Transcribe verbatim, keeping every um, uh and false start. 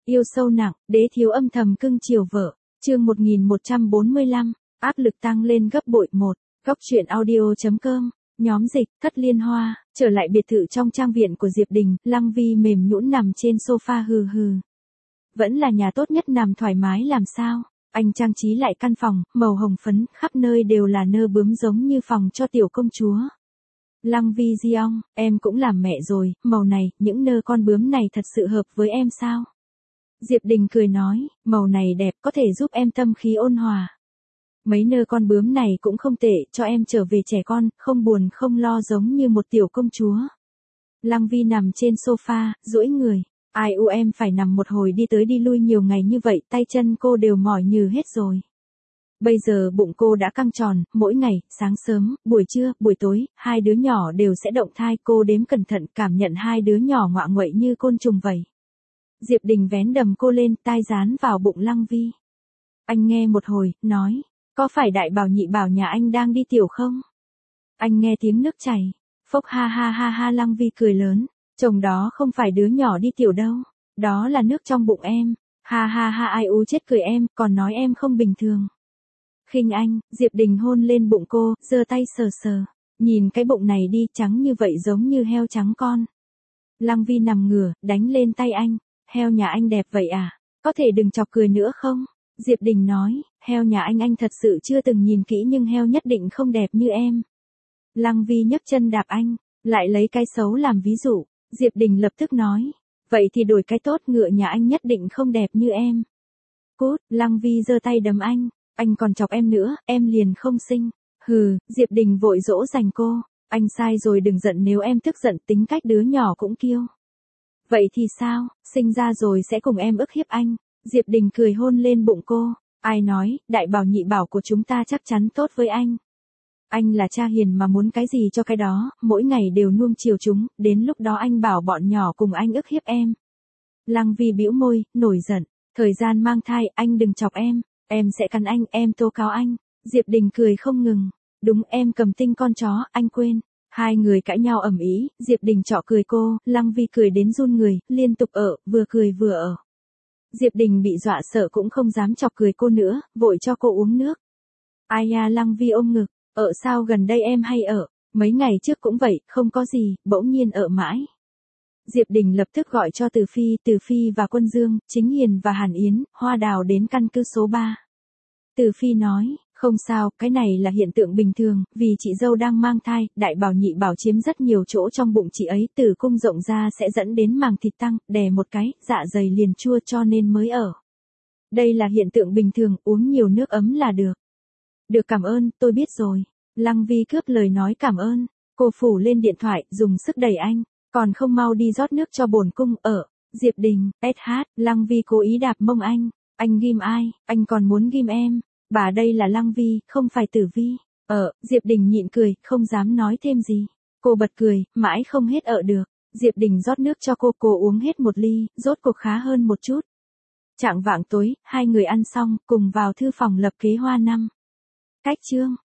Yêu sâu nặng, đế thiếu âm thầm cưng chiều vợ. Chương một nghìn một trăm bốn mươi lăm, áp lực tăng lên gấp bội một. Góc truyện audio.com, nhóm dịch, Thất Liên Hoa, trở lại biệt thự trong trang viện của Diệp Đình, Lăng Vi mềm nhũn nằm trên sofa hừ hừ. Vẫn là nhà tốt nhất nằm thoải mái làm sao? Anh trang trí lại căn phòng, màu hồng phấn, khắp nơi đều là nơ bướm giống như phòng cho tiểu công chúa. Lăng Vi Diong, em cũng làm mẹ rồi, màu này, những nơ con bướm này thật sự hợp với em sao? Diệp Đình cười nói, màu này đẹp, có thể giúp em tâm khí ôn hòa. Mấy nơ con bướm này cũng không tệ, cho em trở về trẻ con, không buồn không lo giống như một tiểu công chúa. Lăng Vi nằm trên sofa, duỗi người. Ai u em phải nằm một hồi đi tới đi lui nhiều ngày như vậy, tay chân cô đều mỏi nhừ hết rồi. Bây giờ bụng cô đã căng tròn, mỗi ngày, sáng sớm, buổi trưa, buổi tối, hai đứa nhỏ đều sẽ động thai. Cô đếm cẩn thận, cảm nhận hai đứa nhỏ ngoạ nguậy như côn trùng vậy. Diệp Đình vén đầm cô lên, tai dán vào bụng Lăng Vi. Anh nghe một hồi, nói, có phải đại bảo nhị bảo nhà anh đang đi tiểu không? Anh nghe tiếng nước chảy. Phốc ha ha ha ha Lăng Vi cười lớn, chồng đó không phải đứa nhỏ đi tiểu đâu, đó là nước trong bụng em. Ha ha ha ai u chết cười em, còn nói em không bình thường. Khinh anh, Diệp Đình hôn lên bụng cô, giơ tay sờ sờ. Nhìn cái bụng này đi, trắng như vậy giống như heo trắng con. Lăng Vi nằm ngửa, đánh lên tay anh. Heo nhà anh đẹp vậy à? Có thể đừng chọc cười nữa không? Diệp Đình nói, heo nhà anh anh thật sự chưa từng nhìn kỹ nhưng heo nhất định không đẹp như em. Lăng Vi nhấc chân đạp anh, lại lấy cái xấu làm ví dụ. Diệp Đình lập tức nói, vậy thì đổi cái tốt, ngựa nhà anh nhất định không đẹp như em. Cút, Lăng Vi giơ tay đấm anh, anh còn chọc em nữa, em liền không sinh. Hừ, Diệp Đình vội dỗ dành cô, anh sai rồi đừng giận, nếu em tức giận tính cách đứa nhỏ cũng kiêu. Vậy thì sao, sinh ra rồi sẽ cùng em ức hiếp anh. Diệp Đình cười hôn lên bụng cô, ai nói, đại bảo nhị bảo của chúng ta chắc chắn tốt với anh. Anh là cha hiền mà muốn cái gì cho cái đó, mỗi ngày đều nuông chiều chúng, đến lúc đó anh bảo bọn nhỏ cùng anh ức hiếp em. Lăng Vi bĩu môi, nổi giận, thời gian mang thai, anh đừng chọc em, em sẽ cắn anh, em tố cáo anh. Diệp Đình cười không ngừng, đúng em cầm tinh con chó, anh quên. Hai người cãi nhau ầm ĩ, Diệp Đình trọ cười cô, Lăng Vi cười đến run người, liên tục ở, vừa cười vừa ở. Diệp Đình bị dọa sợ cũng không dám chọc cười cô nữa, vội cho cô uống nước. Ai ya Lăng Vi ôm ngực, ở sao gần đây em hay ở, mấy ngày trước cũng vậy, không có gì, bỗng nhiên ở mãi. Diệp Đình lập tức gọi cho Từ Phi, Từ Phi và Quân Dương, Chính Hiền và Hàn Yến, Hoa Đào đến căn cứ số ba. Từ Phi nói, không sao, cái này là hiện tượng bình thường, vì chị dâu đang mang thai, đại bảo nhị bảo chiếm rất nhiều chỗ trong bụng chị ấy, tử cung rộng ra sẽ dẫn đến màng thịt tăng, đè một cái, dạ dày liền chua cho nên mới ở. Đây là hiện tượng bình thường, uống nhiều nước ấm là được. Được, cảm ơn, tôi biết rồi. Lăng Vi cướp lời nói cảm ơn, cô phủ lên điện thoại, dùng sức đẩy anh, còn không mau đi rót nước cho bổn cung ở. Diệp Đình, ét hát, Lăng Vi cố ý đạp mông anh, anh ghim ai, anh còn muốn ghim em. Bà đây là Lăng Vi, không phải Tử Vi. Ờ, Diệp Đình nhịn cười, không dám nói thêm gì. Cô bật cười, mãi không hết ở được. Diệp Đình rót nước cho cô, cô uống hết một ly, rốt cuộc khá hơn một chút. Chạng vạng tối, hai người ăn xong, cùng vào thư phòng lập kế hoa năm. Cách chương.